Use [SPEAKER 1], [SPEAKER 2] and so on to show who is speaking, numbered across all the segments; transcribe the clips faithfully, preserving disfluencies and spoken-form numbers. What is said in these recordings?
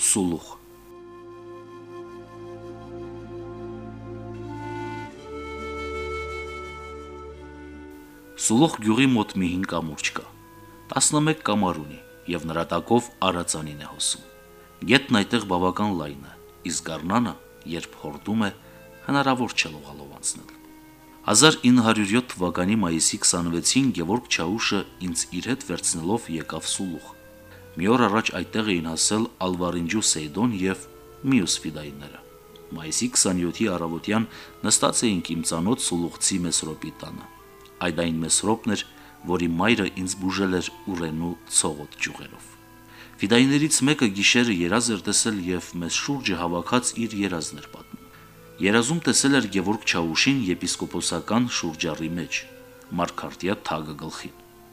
[SPEAKER 1] Սուլուխ։ Սուլուխ գյուղի մոտ մի հին կամուրջ կա, տասնմեկ կամար ունի եւ նրա տակով արածանին է հոսում։ Գետն այդտեղ բավական լայն է, իսկ գառնանը, երբ հորդում է, հնարավոր չէ լողալով անցնել։ հազար ինը հարյուր յոթ թվականի մայիսի քսանվեցին Գևորգ Չաուշը ինձ իր հետ վերցնելով եկավ Սուլուխ։ Մի օր առաջ այդտեղ էին հասել Ալվարինջու Սեյդոն եւ մյուս ֆիդայինները։ Մայիսի քսանյոթի առավոտյան նստած էինք իմ ծանոթ Սուլուխցի Մեսրոպի տանը։ Այդ այն Մեսրոպն էր, որի մայրը ինձ բուժել էր Ուրենու ցողոտ ճյուղերով։ Ֆիդայիներից մեկը գիշերը երազ էր տեսել եւ մեզ շուրջը հավաքած իր երազն էր պատմում։ Երազում տեսել էր Գևորգ Չաուշին եպիսկոպոսական շուրջառի մեջ, Մարգարտյա թագը գլխին։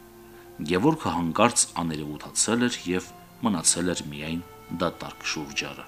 [SPEAKER 1] Գևորգը հանկարծ աներևութացել էր եւ մնացել էր միայն դատարկ շուրջառը։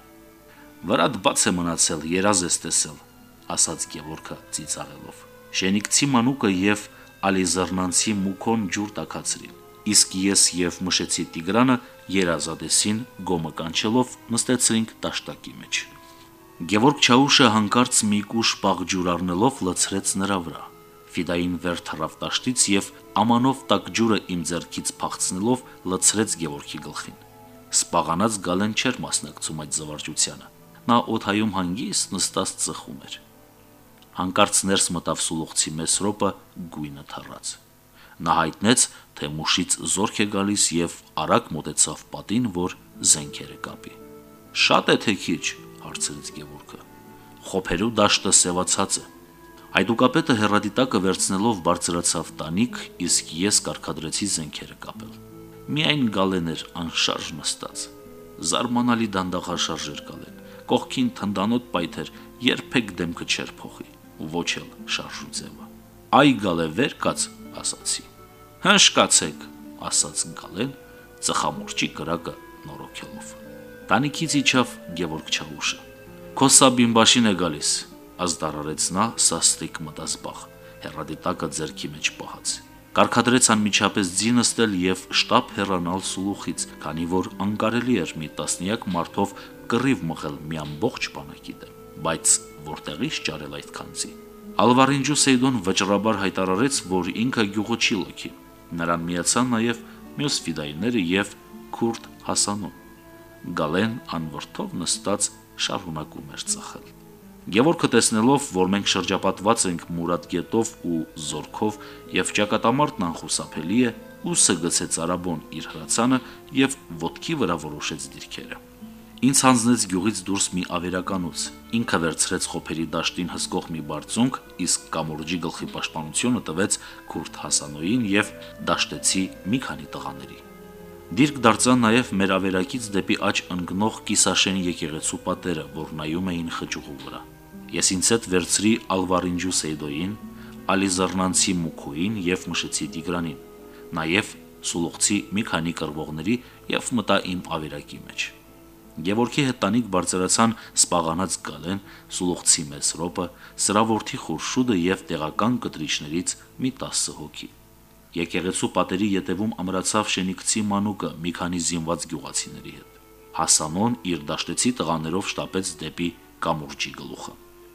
[SPEAKER 1] Վրադ բաց է մնացել, երազ ես տեսել, ասաց Գևորգը ծիծաղելով։ Շենիկցի մանուկը եւ Ալիզառնանցի մուքոն ջուր տակացրին, իսկ ես եւ Մշեցի Տիգրանը երազադեսին գոմը կանչելով նստեցրինք տաշտակի մեջ։ Գևորգ Չաուշը հանկարծ մի կուշ պաղ ջուր առնելով լցրեց նրա վրա։ Ֆիդային վեր թռավ տաշտից եւ ամանով տակ ջուրը իմ ձեռքից փախցնելով լցրեց Գևորգի գլխին։ Սպաղանած Գալեն չէր մասնակցում այդ զվարճությանը։ Նա օթայում հանգիստ նստած ծխում էր։ Հանկարծ ներս մտավ Սուլուխցի Մեսրոպը գույնը թռած։ Նա հայտնեց, թե մուշից զորք է գալիս եւ արագ մոտեցավ պատին, որ զենքերը կապի։ Շատ է թե քիչ, հարցրեց Գևորգը։ Խոփերու դաշտը սևացած է։ Այդուկապետը հերադիտակը վերցնելով բարձրացավ տանիք, իսկ ես կարգադրեցի զենքերը կապել։ Միայն Գալեն էր անշարժ նստած։ Զարմանալի դանդաղաշարժ էր Գալեն։ Կողքին թնդանոտ պայթեր, երբեք դեմքը չէր փոխի, ոչ էլ շարժու ձևը։ Այ Գալե վեր կաց, ասացի։ Հնշկացեք, ասաց Գալեն, ծխամորճի կրակը նորոգելով։ Տանիքից իջավ Գևորգ Չաուշը։ Քո Սաբինբաշին է գալիս, ազդարարեց նա սաստիկ մտազբաղ, հերադիտակը ձեռքի մեջ պահած։ Կարգադրեց անմիջապես ձի նստել եւ շտապ հեռանալ Սուլուխից, քանի որ անկարելի էր մի տասնյակ մարդով կռիվ մղել մի ամբողջ բանակի դեմ, բայց որտեղից ճարել այդքան ձի։ Ալվարինջու Սեյդոն վճռաբար հայտարարեց, որ ինքը գյուղը չի լքի։ Նրան միացան նաեւ մյուս ֆիդայինները եւ քուրդ Հասանոն։ Գալեն անվրդով նստած շարունակում էր ծխել։ Գևորգը տեսնելով, որ մենք շրջապատված ենք Մուրադ գետով ու զորքով եւ ճակատամարտն անխուսափելի է, ուսը գցեց արաբոն իր հրացանը եւ ոտքի վրա որոշեց դիրքերը։ Ինձ հանձնեց գյուղից դուրս մի ավերականուց, ինքը վերցրեց խոփերի դաշտին հսկող մի բարձունք, իսկ կամուրջի գլխի պաշտպանությունը տվեց քուրդ Հասանոյին եւ դաշտեցի մի քանի տղաների։ Դիրք դարձան նաեւ մեր ավերակից դեպի աջ ընկնող Կիսաշեն եկեղեցու պատերը, որ նայում էին խճուղու վրա։ Ես ինձ հետ վերցրի Ալվարինջու Սեյդոյին, Ալիզառնանցի Մուքոյին եւ Մշեցի Տիգրանին, նաեւ Սուլուխցի մի քանի կռվողների եւ մտա իմ ավերակի մեջ։ Գևորգի հետ տանիք բարձրացան սպաղանած Գալեն, Սուլուխցի Մեսրոպը, Սրավորթի Խուրշուդը եւ տեղական կտրիչներից մի տասը հոգի։ Եկեղեցու պատերի ետևում ամրացավ Շենիկցի մանուկը մի քանի զինված գյուղացիների հետ։ Հասանոն իր դաշտեցի տղաներով շտապեց դեպի կամուրջի գլուխը։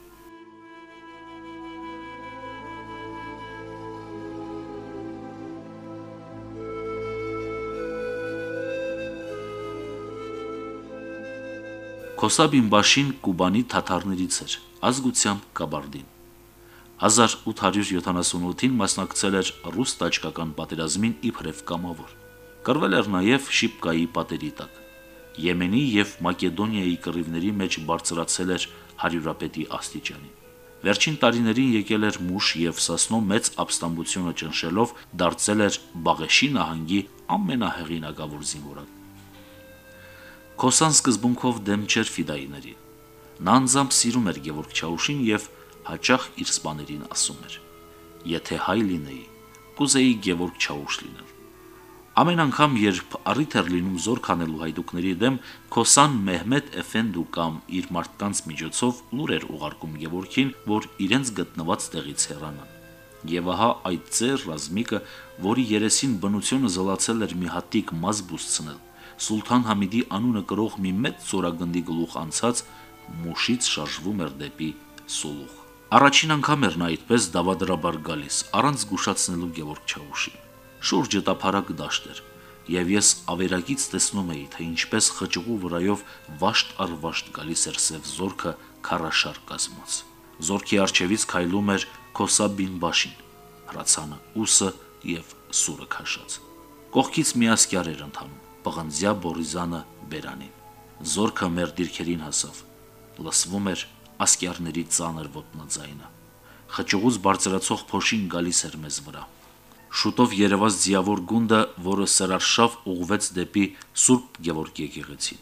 [SPEAKER 1] Քոսաբինբաշին Կուբանի թաթարներից էր, ազգությամբ կաբարդին։ հազար ութ հարյուր յոթանասունութին մասնակցել էր ռուս տաճկական պատերազմին իբրև կամավոր։ Կռվել էր նաև Շիպկայի պատերի տակ։ Եմենի եւ Մակեդոնիայի կռիվների մեջ բարձրացել էր հարյուրապետի աստիճանին։ Վերջին տարիներին եկել էր Մուշ եւ Սասնո մեծ ապստամբությունը ճնշելով դարձել էր Բաղեշի նահանգի ամենահեղինակավոր զինվորը։ Քոսան սկզբունքով դեմ չէր ֆիդայիներին։ Նա անձամբ սիրում էր Գևորգ Չաուշին եւ հաճախ իր սպաներին ասում էր. «Եթե հայ լինեի, կուզեի Գևորգ Չաուշ լինել»։ Ամեն անգամ, երբ առիթ էր լինում զորք անելու հայդուկների դեմ, Քոսան Մեհմեդ Էֆենդու կամ իր մարդկանց միջոցով լուր էր ուղարկում Գևորգին, որ իրենց գտնված տեղից հեռանան։ Եվ ահա այդ ծեր ռազմիկը, որի երեսին բնությունը զլացել էր մի հատիկ մազ բուսցնել, Սուլթան Համիդի անունը կրող մի մեծ ծորագնդի գլուխ անցած մուշից շարժվում էր դեպի Սուլուխ։ Առաջին անգամ էր նա այդպես դավադրաբար գալիս, առանց զգուշացնելու Գևորգ Չաուշին։ Շուրջը տափարակ դաշտ էր, եւ ես ավերագից տեսնում էի, թե ինչպես խճուղու վրայով վաշտ առ վաշտ գալիս էր սև զորքը քարաշար կազմած։ Զորքի առջևից քայլում էր Քոսաբին Բաշին, հրացանը ուսը եւ սուրը քաշած։ Կողքից մի ասկյար էր ընթանում, պղնձյա Բորիզանը բերանին։ Զորքը մեր դիրքերին հասավ։ Լսվում էր ասկյարների ծանր ոտնաձայնը։ Խճուղուց բարձրացող փոշին գալիս էր մեզ վրա։ Շուտով երևաց ձիավոր գունդը, որը սրարշավ ուղղվեց դեպի Սուրբ Գևորգ եկեղեցին։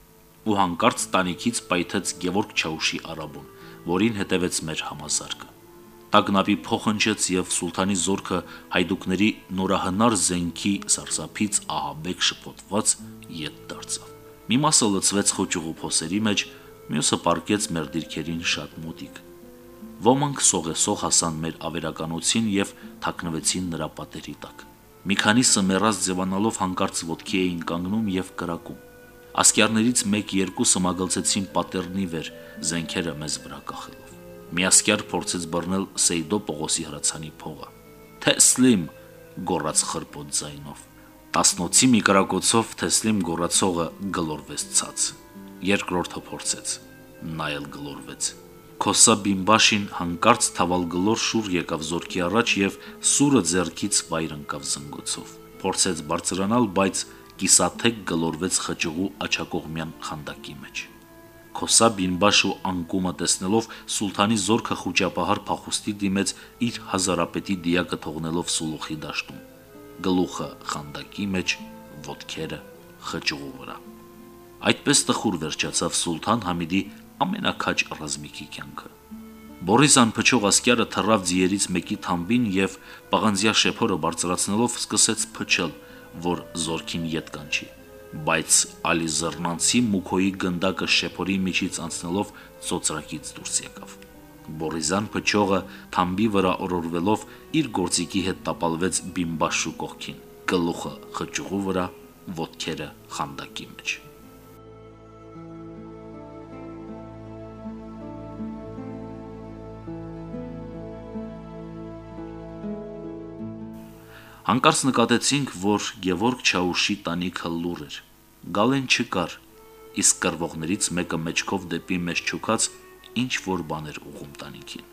[SPEAKER 1] Ու հանկարծ տանիքից պայթեց Գևորգ Չաուշի արաբուն, որին հետևեց մեր համազարգը։ Տագնապի փոխանջեց եւ սուլթանի զորքը հայդուկների նորահնար զենքի սարսափից ահաբեկ շփոթված ետ դարձավ։ Մի մասը լցվեց խոճուղու փոսերի մեջ, մյուսը պառկեց մեր դիրքերին շատ մոտիկ։ Ոմանք սողեսող հասան մեր ավերականոցին եւ թաքնվեցին նրա պատերի տակ։ Մի քանիսը մեռած ձևանալով հանկարծ ոտքի էին կանգնում եւ կրակում։ Ասկյարներից մեկ-երկուսը մագլցեցին պատերնի վեր, զենքերը մեզ վրա կախելով։ Մի ասկյար փորձեց բռնել Սեյդո Պողոսի հրացանի փողը։ Թեսլիմ գոռաց խրպոտ ձայնով։ Տասնոցի մի կրակոցով Թեսլիմ գոռացողը գլորվեց ցած։ Երկրորդը փորձեց, նա էլ գլորվեց։ Քոսաբինբաշին հանկարծ թավալ գլոր շուռ եկավ զորքի առաջ եւ սուրը ձեռքից վայր ընկավ զնգոցով։ Փորձեց բարձրանալ, բայց կիսաթեք գլորվեց խճուղու աչակողմյան խանդակի մեջ։ Քոսաբինբաշու անկումը տեսնելով սուլթանի զորքը խուճապահար փախուստի դիմեց իր հազարապետի դիակը թողնելով Սուլուխի դաշտում։ Գլուխը խանդակի մեջ, ոտքերը խճուղու վրա։ Այդպես տխուր վերջացավ Սուլթան Համիդի ամենակաչ ռազմիկի կյանքը։ Բորիզան փչող ասկյարը թռավ ձիերից մեկի թամբին եւ պղնձյա շեփորը բարձրացնելով սկսեց փչել, որ զորքին ետ կանչի, բայց Ալի Զռնանցի մուքոյի գնդակը շեփորի միջից անցնելով ծոծրակից դուրս եկավ։ Բորիզան փչողը թամբի վրա օրորվելով իր գործիքի հետ տապալվեց Բիմբաշու կողքին, գլուխը խճուղու վրա, ոտքերը խանդակի մեջ։ Հանկարծ նկատեցինք, որ Գևորգ Չաուշի տանիքը լուռ էր։ Գալեն չկար, իսկ կռվողներից մեկը մեջքով դեպի մեզ չուքած ինչ որ բան էր ուղում տանիքին։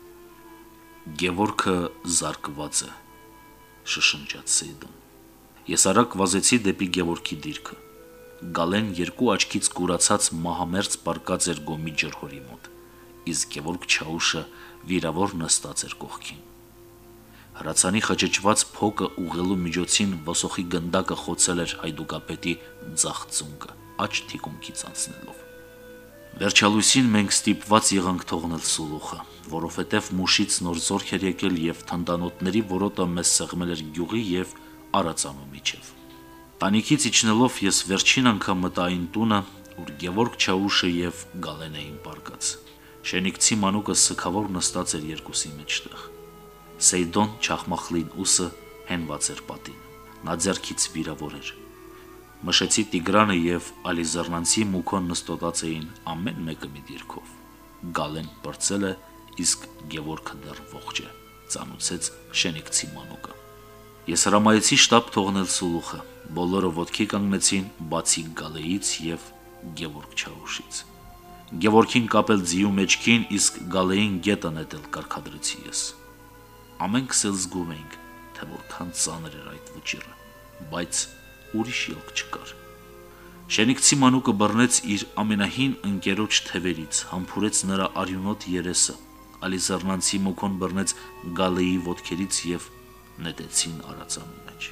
[SPEAKER 1] Գևորգը զարկված է, շշնջաց Սեյդոն։ Ես արագ վազեցի դեպի Գևորգի դիրքը։ Գալեն երկու աչքից կուրացած մահամերձ պարկած էր գոմի ջրհորի մոտ, իսկ Գևորգ Չաուշը վիրավոր նստած էր կողքին։ Հրացանի խճճված փոկը ուղղելու միջոցին ոսոխի գնդակը խոցել էր հայդուկապետի ձախ ծունկը, աջ թիկունքից անցնելով։ Վերջալույսին մենք ստիպված եղանք թողնել Սուլուխը, որովհետև մուշից նոր զորք էր եկել եւ թնդանոթների որոտը մեզ սեղմել էր գյուղի եւ Արածանու միջև։ Տանիքից իջնելով ես վերջին անգամ մտա այն տունը, ուր Գևորգ Չաուշը եւ Գալեն էին պարկած։ Շենիկցի մանուկը սքավոր նստած էր երկուսի մեջտեղ։ Սեյդոն չախմախլին ուսը հենված էր պատին, նա ձեռքից վիրավոր էր։ Մշեցի Տիգրանը եւ Ալի Զռնանցի մուքոն նստոտած էին ամեն մեկը մի դիրքով։ Գալեն բրծել է, իսկ Գևորգը դեռ ողջ է, ծանուցեց շենիկցի մանուկը։ Ես հրամայեցի շտաբ թողնել Սուլուխը, բոլորը ոտքի կանգնեցին, բացի Գալեից եւ Գևորգ Չաուշից։ Գևորգին կապել ձիու մեջքին, իսկ Գալեին գետը նետել կարգադրեցի ես։ Ամենքս էլ զգում էինք, թե որքան ծանր էր այդ վճիռը, բայց ուրիշ ելք չկար։ Շենիկցի մանուկը բռնեց իր ամենահին ընկերոջ թևերից, համբուրեց նրա արյունոտ երեսը, Ալի Զռնանցի մուքոն բռնեց Գալեի ոտքերից եւ նետեցին Արածանու մեջ։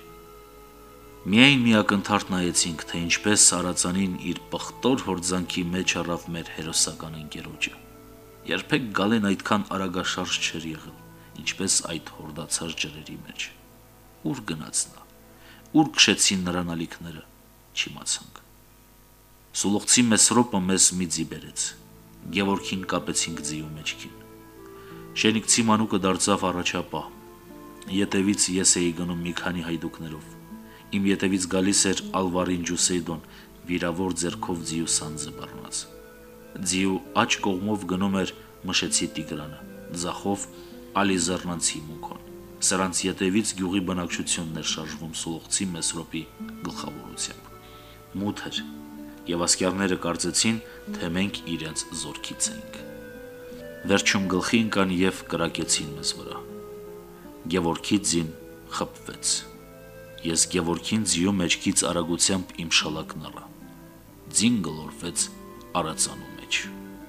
[SPEAKER 1] Միայն մի ակնթարթ նայեցինք, թե ինչպես Արածանին իր պղտոր հորձանքի մեջ առավ մեր հերոսական ընկերոջը։ Երբեք Գալեն այդքան արագաշարժ չէր եղել, ինչպես այդ հորդացած ջրերի մեջ։ Ուր գնաց նա, ուր քշեցին նրան ալիքները, չիմացանք։ Սուլուխցի Մեսրոպը մեզ մի ձի բերեց, Գևորգին կապեցինք ձիու մեջքին։ Շենիկցի մանուկը դարձավ առաջապահ, ետևից ես էի գնում մի քանի հայդուկներով, իմ ետևից գալիս էր Ալվարին Ջուսեյդոն, վիրավոր ձեռքով ձիու սանձը բռնած։ Ձիու աջ կողմով գնում էր Մշեցի Տիգրանը, ձախով Ալիզեռնանցի Մուքոն։ Սրանց ետևից գյուղի բնակչությունն էր շարժվում Սուլուխցի Մեսրոպի գլխավորությամբ։ Մութ էր, եւ ասկյարները կարծեցին, թե մենք իրենց զորքից ենք։ Վերջում գլխի ընկան եւ կրակեցին մեզ վրա։ Գևորգի ձին խփվեց։ Ես Գևորգին ձիու մեջքից արագությամբ իմ շալակն առա։ Ձին գլորվեց արածանու մեջ։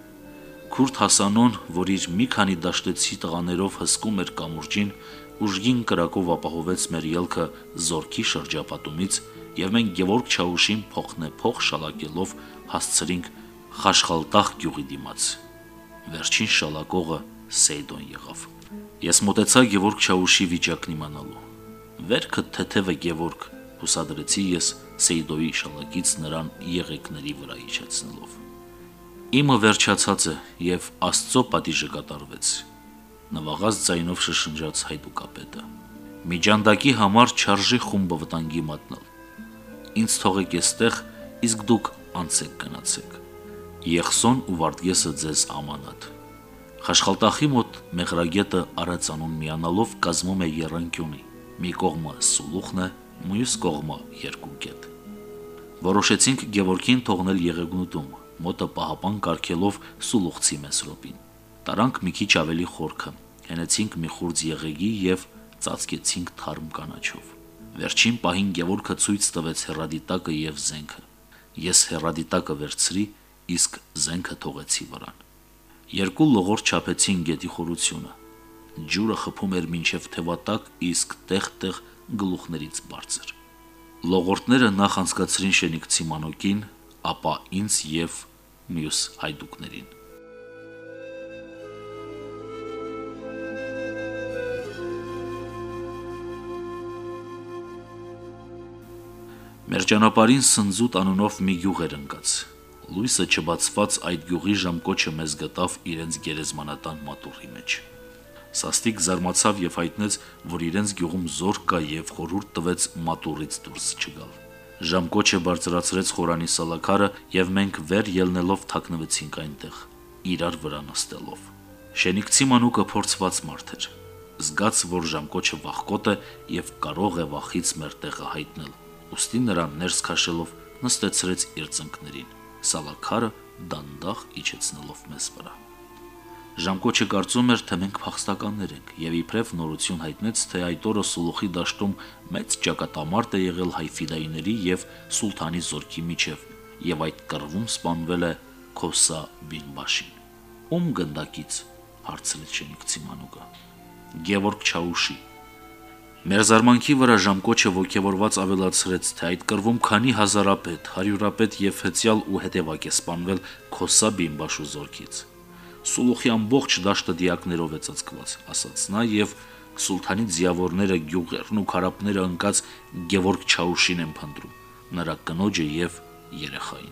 [SPEAKER 1] Քուրդ Հասանոն, որ իր մի քանի դաշտեցի տղաներով հսկում էր կամուրջին, ուժգին կրակով ապահովեց մեր ելքը զորքի շրջապատումից, եւ մենք Գևորգ Չաուշին փոխնեփոխ շալակելով հասցրինք Խաշխալտախ գյուղի դիմաց։ Վերջին շալակողը Սեյդոն եղավ։ Ես մոտեցա Գևորգ Չաուշի վիճակն իմանալու։ Վերքը թեթևը Գևորգ, հուսադրեցի ես Սեյդոյի շալակից նրան եղեգների վրա իջեցնելով։ Իմը վերջացած է եւ Աստծո պատիժը կատարվեց, նվաղած ձայնով շշնջաց հայդուկապետը։ Միջանդակի համար չարժի խումբը վտանգի մատնալ։ Ինձ թողեք էստեղ, իսկ դուք անցեք գնացեք։ Եղսոն ու Վարդգեսը ձեզ ամանատ։ Խաշխալտախի մոտ մեղրագետը արածանուն միանալով կազմում է եռանկյունի։ Մի կողմը Սուլուխն է, մյուս կողմը երկու կետ։ Որոշեցինք Գևորգին թողնել եղեգնուտում, մոտը պահապան կարգելով Սուլուխցի Մեսրոպին։ Տարանք մի քիչ ավելի խորքը, հենեցինք մի խուրձ եղեգի եւ ծածկեցինք թարմ կանաչով։ Վերջին պահին Գևորգը ցույց տվեց հերադիտակը եւ զենքը։ Ես հերադիտակը վերցրի, իսկ զենքը թողեցի վրան։ Երկու լողոր չափեցին գետի խորությունը։ Ջուրը խփում էր մինչև թևատակ, իսկ տեղ-տեղ գլուխներից բարձր։ Լողորտները նախ անցկացրին Շենիկցի մանուկին, ապա ինձ եւ մյուս հայդուկներին։ Մեր ճանապարհին Սնձուտ անունով մի գյուղ էր ընկած։ Լույսը չբացված այդ գյուղի ժամկոչը մեզ գտավ իրենց գերեզմանատան մատուռի մեջ։ Սաստիկ զարմացավ եւ հայտնեց, որ իրենց գյուղում զորք կա եւ խորհուրդ տվեց մատուռից դուրս չգալ։ Ժամկոչը բարձրացրեց խորանի սալաքարը եւ մենք վեր ելնելով թաքնվեցինք այնտեղ, իրար վրա նստելով։ Շենիկցի մանուկը փորձված մարդ էր։ Զգաց, որ ժամկոչը վախկոտ է եւ կարող է վախից մեր տեղը հայտնել։ Ուստի նրան ներս քաշելով նստեցրեց իր ծնկներին, սալաքարը դանդաղ իջեցնելով մեզ վրա։ Ժամկոչը կարծում էր, թե մենք փախստականներ ենք, եւ իբրև նորություն հայտնեց, թե այդ օրը Սուլուխի դաշտում մեծ ճակատամարտ է եղել հայ ֆիդայիների եւ սուլթանի զորքի միջև, եւ այդ կռվում սպանվել է Քոսա Բինբաշին։ Ում գնդակից, հարցրեց Շենիկցի մանուկը։ Գևորգ Չաուշի։ Մեր զարմանքի վրա ժամկոչը ոգևորված ավելացրեց, թե այդ կռվում քանի հազարապետ, հարյուրապետ եւ հեծյալ ու հետևակ է սպանվել Քոսա Բինբաշու զորքից։ Սուլուխի ամբողջ դաշտը դիակներով է ծածկված, ասաց նա եւ սուլթանի ձիավորները, գյուղերն ու քարապները ընկած Գևորգ Չաուշին են փնտրում, նրա կնոջը եւ երեխային։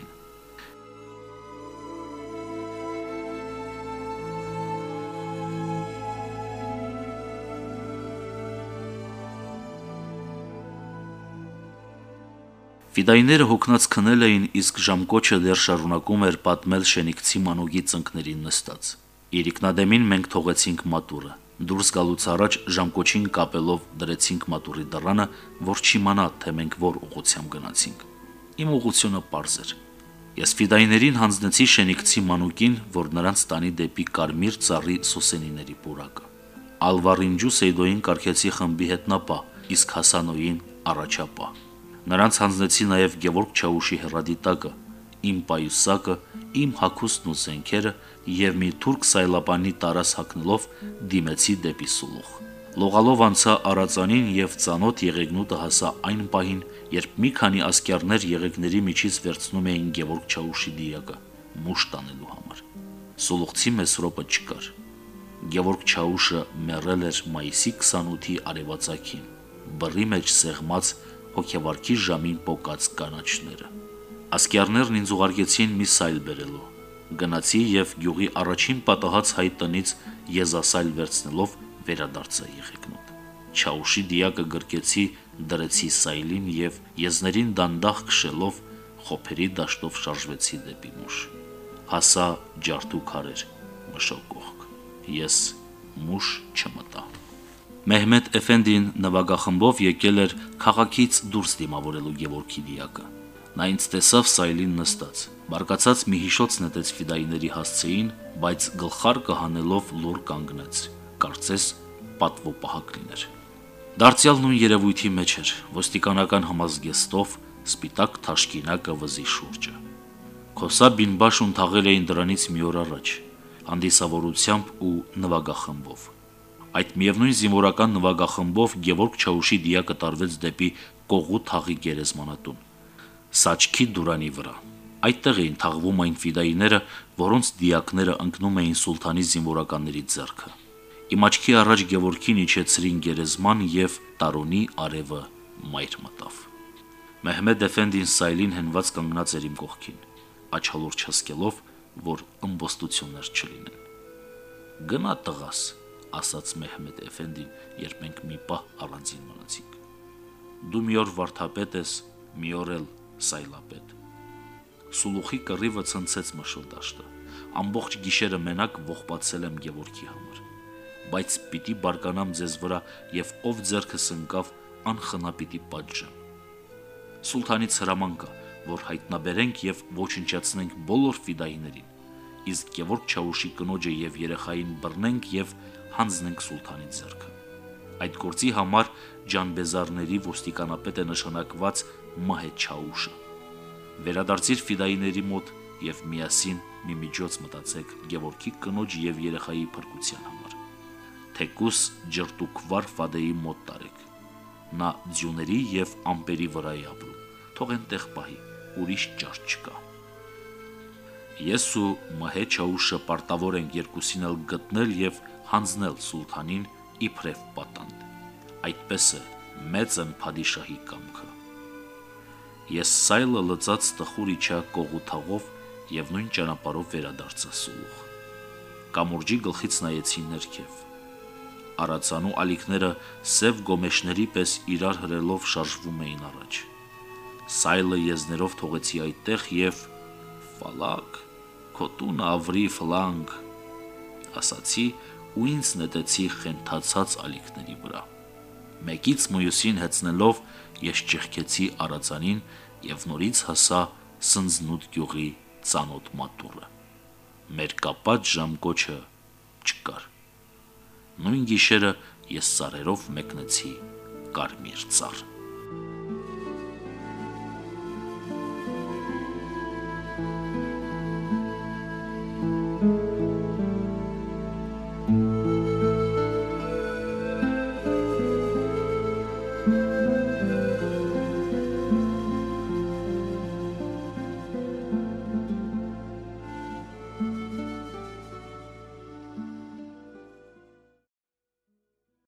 [SPEAKER 1] Ֆիդայիները հոգնած քնել էին, իսկ ժամկոչը դեռ շարունակում էր պատմել Շենիկցի մանուկի ծնկներին նստած։ Իրիկնադեմին մենք թողեցինք մատուռը։ Դուրս գալուց առաջ ժամկոչին կապելով դրեցինք մատուռի դռանը, որ չիմանա, թե մենք որ ուղղությամբ գնացինք։ Իմ ուղղությունը պարզ էր։ Ես ֆիդայիներին հանձնեցի Շենիկցի մանուկին, որ նրանց տանի դեպի Կարմիր ծառի Սուսենիների պուրակը։ Ալվարինջու Սեյդոյին կարգեցի խմբի հետնապա, իսկ Հասանոյին առաջապա։ Նրանց հանձնեցի նաև Գևորգ Չաուշի հերադիտակը, իմ պայուսակը, իմ հագուստն ու զենքերը եւ մի թուրք սայլապանի տարաս հագնելով դիմեցի դեպի Սուլուխ։ Լողալով անցա Արածանին եւ ծանոթ եղեգնուտը հասա այն պահին, երբ մի քանի ասկյարներ եղեգների միջից վերցնում էին Գևորգ Չաուշի դիակը, մուշ տանելու համար։ Սուլուխցի Մեսրոպը չկար։ Գևորգ Չաուշը մեռել էր մայիսի քսանութի արևածագին, բռի մեջ սեղմած հոգեվարքի ժամին պոկած կանաչները։ Ասկյարներն ինձ ուղարկեցին մի սայլ բերելու։ Գնացի եւ գյուղի առաջին պատահած հայ տնից եզասայլ վերցնելով վերադարձա եղեգնուտ։ Չաուշի դիակը գրկեցի, դրեցի սայլին եւ եզներին դանդաղ քշելով խոփերի դաշտով շարժվեցի դեպի մուշ։ Հասա ջարդու քարեր, մշակող։ Ես մուշ չմտա։ Մեհմեդ Էֆենդին նվագախմբով եկել էր քաղաքից դուրս դիմավորելու Գևորգի դիակը։ Նա ինձ տեսավ սայլին նստած, բարկացած մի հիշոց նետեց ֆիդայիների հասցեին, բայց գլխարկը հանելով լուր կանգնեց, կարծես պատվոպահակ լիներ։ Դարձյալ նույն երևույթի մեջ էր, ոստիկանական համազգեստով, սպիտակ թաշկինակը վզի շուրջը։ Քոսա բինբաշուն թաղել էին դրանից մի օր առաջ, հանդիսավորությամբ ու նվագախմբով։ Այդ միևնույն զինվորական նվագախմբով Գևորգ Չաուշի դիակը տարվեց դեպի Կողու թաղի գերեզմանատուն, Սաչքի դուրանի վրա։ Այդտեղ էին թաղվում այն ֆիդայիները, որոնց դիակները ընկնում էին սուլթանի զինվորականների ձեռքը։ Իմ աչքի առաջ Գևորգին իջեցրին գերեզման եւ տարոնի արևը մայր մտավ։ Մեհմեդ Էֆենդին սայլին հենված կանգնած էր իմ կողքին, աչալուր չհսկելով, որ ըմբոստություններ չլինեն։ Գնա տղաս, ասաց Մեհմեդ Էֆենդին, երբ մենք մի պահ առանձին մնացինք։ Դու մի օր վարդապետ ես, մի օր էլ սայլապետ։ Սուլուխի կռիվը ցնցեց մշլդաշտը։ Ամբողջ գիշերը մենակ ողբացել եմ Գևորգի համար, բայց պիտի բարկանամ ձեզ վրա եւ ով ձեռքս ընկավ անխնա պիտի պատժեմ։ Սուլթանից հրաման կա, որ հայտնաբերենք եւ ոչնչացնենք բոլոր ֆիդայիներին, իսկ Գևորգ Չաուշի կնոջը եւ երեխային բռնենք եւ հանձնենք սուլթանի ձեռքը։ Այդ գործի համար ջանբեզարների ոստիկանապետ է նշանակված Մահեդ Չաուշը։ Վերադարձիր ֆիդայիների մոտ եւ միասին մի միջոց մտածեք Գևորգի կնոջ եւ երեխայի փրկության համար։ Թեկուս ջրտուկվար Ֆադեի մոտ տարեք։ Նա ձյուների եւ ամպերի վրա է ապրում։ Թող այնտեղ պահի, ուրիշ ճար չկա։ Ես ու Մահեդ Չաուշը պարտավոր ենք երկուսին էլ գտնել եւ հանձնել սուլթանին իբրև պատանդ։ Այդպես է մեծն փադիշահի կամքը։ Ես սայլը լծած տխուր իջա Կողու թաղով եւ նույն ճանապարհով վերադարձա Սուլուխ։ Կամուրջի գլխից նայեցի ներքև։ Արացանու ալիքները սև գոմեշների պես իրար հրելով շարժվում էին առաջ։ Սայլը եզներով թողեցի այդտեղ եւ ֆալակ, քոտուն ավրի ֆլանգ, ասացի ու ինձ նետեցի խենթացած ալիքների վրա։ Մեկից մյուսին հեծնելով ես ճեղքեցի արածանին եւ նորից հասա Սնձնուտ գյուղի ծանոթ մատուռը։ Մեր կապած ժամկոչը չկար։ Նույն գիշերը ես սարերով մեկնեցի Կարմիր ծառ։